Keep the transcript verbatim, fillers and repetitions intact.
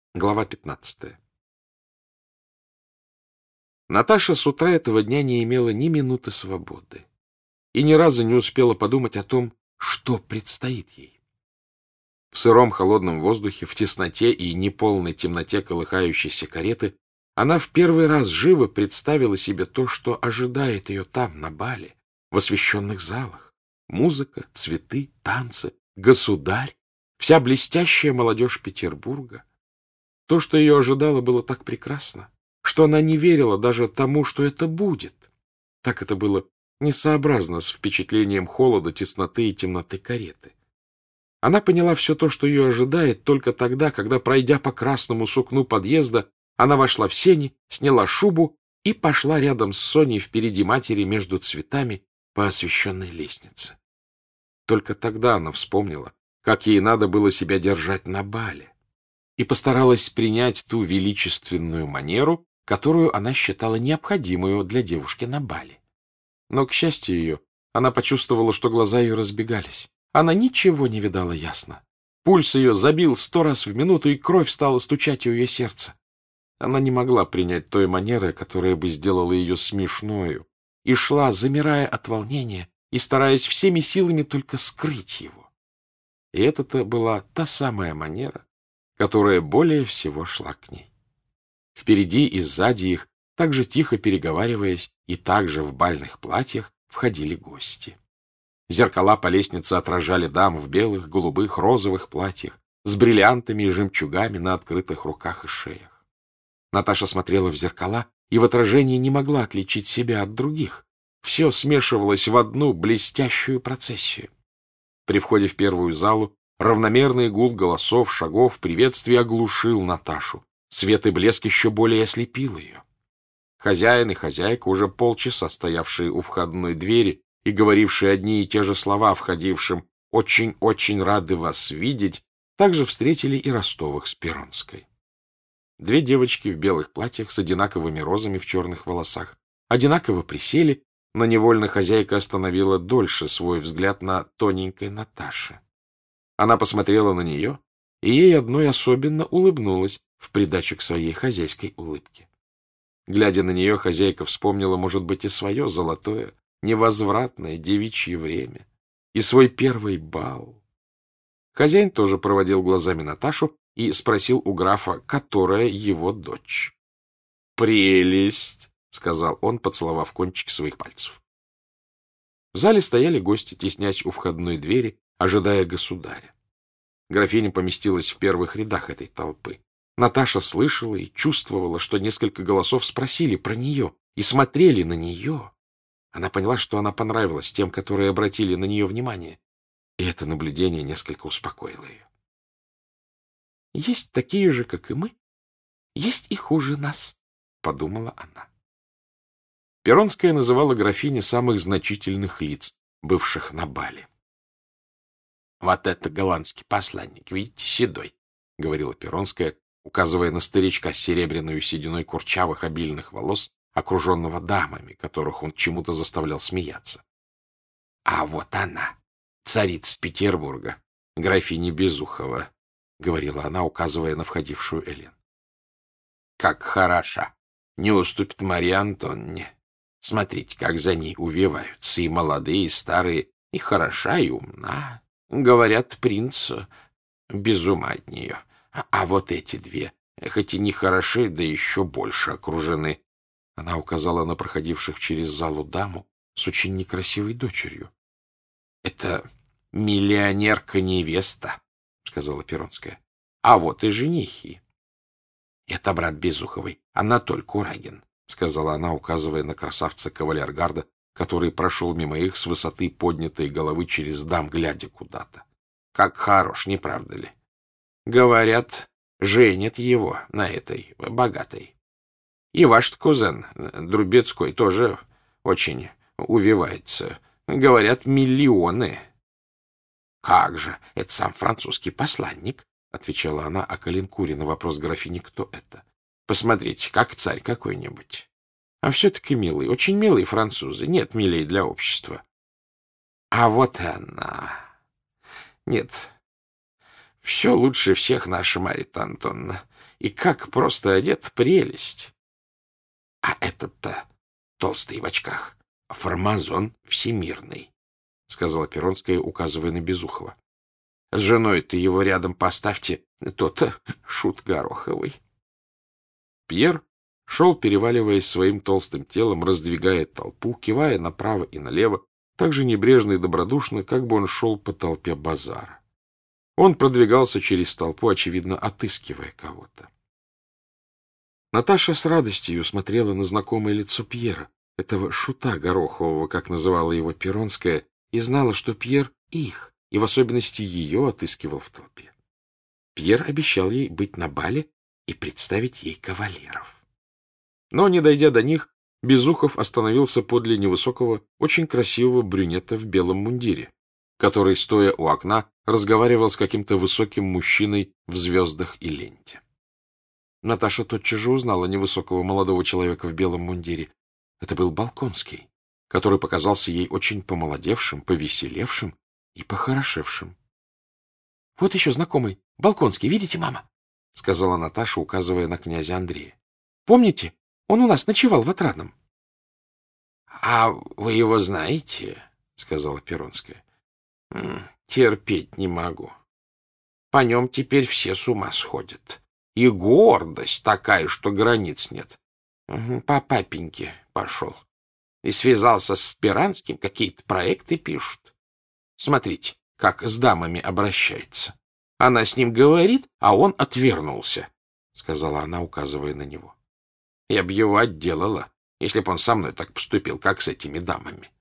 Глава пятнадцатая. Наташа с утра этого дня не имела ни минуты свободы и ни разу не успела подумать о том, что предстоит ей. В сыром холодном воздухе, в тесноте и неполной темноте колыхающейся кареты она в первый раз живо представила себе то, что ожидает ее там, на бале, в освещенных залах. Музыка, цветы, танцы, государь, вся блестящая молодежь Петербурга. То, что ее ожидало, было так прекрасно, что она не верила даже тому, что это будет. Так это было несообразно с впечатлением холода, тесноты и темноты кареты. Она поняла все то, что ее ожидает, только тогда, когда, пройдя по красному сукну подъезда, она вошла в сени, сняла шубу и пошла рядом с Соней впереди матери между цветами по освещенной лестнице. Только тогда она вспомнила, как ей надо было себя держать на бале, и постаралась принять ту величественную манеру, которую она считала необходимую для девушки на бале. Но, к счастью ее, она почувствовала, что глаза ее разбегались. Она ничего не видала ясно. Пульс ее забил сто раз в минуту, и кровь стала стучать у ее сердца. Она не могла принять той манеры, которая бы сделала ее смешною, и шла, замирая от волнения и стараясь всеми силами только скрыть его. И это-то была та самая манера, которая более всего шла к ней. Впереди и сзади их, так же тихо переговариваясь и также в бальных платьях, входили гости. Зеркала по лестнице отражали дам в белых, голубых, розовых платьях с бриллиантами и жемчугами на открытых руках и шеях. Наташа смотрела в зеркала и в отражении не могла отличить себя от других. Все смешивалось в одну блестящую процессию. При входе в первую залу равномерный гул голосов, шагов, приветствий оглушил Наташу. Свет и блеск еще более ослепил ее. Хозяин и хозяйка, уже полчаса стоявшие у входной двери и говорившие одни и те же слова входившим «очень-очень рады вас видеть», также встретили и Ростовых с Перронской. Две девочки в белых платьях с одинаковыми розами в черных волосах одинаково присели, но невольно хозяйка остановила дольше свой взгляд на тоненькой Наташе. Она посмотрела на нее, и ей одной особенно улыбнулась в придачу к своей хозяйской улыбке. Глядя на нее, хозяйка вспомнила, может быть, и свое золотое, невозвратное девичье время, и свой первый бал. Хозяин тоже проводил глазами Наташу и спросил у графа, которая его дочь. «Прелесть!» — сказал он, поцеловав кончики своих пальцев. В зале стояли гости, теснясь у входной двери, ожидая государя. Графиня поместилась в первых рядах этой толпы. Наташа слышала и чувствовала, что несколько голосов спросили про нее и смотрели на нее. Она поняла, что она понравилась тем, которые обратили на нее внимание, и это наблюдение несколько успокоило ее. «Есть такие же, как и мы, есть и хуже нас», — подумала она. Перронская называла графине самых значительных лиц, бывших на бале. «Вот это голландский посланник, видите, седой», — говорила Перронская, указывая на старичка с серебряной сединой курчавых обильных волос, окруженного дамами, которых он чему-то заставлял смеяться. «А вот она, царица Петербурга, графиня Безухова», — говорила она, указывая на входившую Элен. «Как хороша! Не уступит Марье Антонне. Смотрите, как за ней увиваются и молодые, и старые, и хороша, и умна. Говорят, принц без ума от нее. А, а вот эти две, хоть и не хороши, да еще больше окружены». Она указала на проходивших через залу даму с очень некрасивой дочерью. — Это миллионерка-невеста, — сказала Перронская. — А вот и женихи. — Это брат Безуховой, Анатоль Курагин, — сказала она, указывая на красавца кавалергарда, который прошел мимо их с высоты поднятой головы через дам, глядя куда-то. Как хорош, не правда ли? Говорят, женят его на этой богатой. И ваш кузен Друбецкой тоже очень увивается. Говорят, миллионы. — Как же, это сам французский посланник, — отвечала она о Калинкуре на вопрос графини, кто это. — Посмотрите, как царь какой-нибудь. А все-таки милый, очень милые французы. Нет милей для общества. А вот она. Нет, Все лучше всех наша Марья Антоновна. И как просто одет, прелесть. А этот-то толстый в очках. Формазон всемирный, — сказала Перронская, указывая на Безухова. С женой-то его рядом поставьте, то-то шут гороховый. Пьер шел, переваливаясь своим толстым телом, раздвигая толпу, кивая направо и налево, так же небрежно и добродушно, как бы он шел по толпе базара. Он продвигался через толпу, очевидно, отыскивая кого-то. Наташа с радостью смотрела на знакомое лицо Пьера, этого шута горохового, как называла его Перронская, и знала, что Пьер их, и в особенности ее, отыскивал в толпе. Пьер обещал ей быть на бале и представить ей кавалеров. Но, не дойдя до них, Безухов остановился подле невысокого, очень красивого брюнета в белом мундире, который, стоя у окна, разговаривал с каким-то высоким мужчиной в звездах и ленте. Наташа тотчас же узнала невысокого молодого человека в белом мундире. Это был Болконский, который показался ей очень помолодевшим, повеселевшим и похорошевшим. — Вот еще знакомый, Болконский, видите, мама? — сказала Наташа, указывая на князя Андрея. — Помните, он у нас ночевал в Отрадном. — А вы его знаете? — сказала Перронская. — Терпеть не могу. По нем теперь все с ума сходят. И гордость такая, что границ нет. По папеньке пошел. И связался с Спиранским, какие-то проекты пишут. Смотрите, как с дамами обращается. Она с ним говорит, а он отвернулся, — сказала она, указывая на него. Я б его отделала, если б он со мной так поступил, как с этими дамами.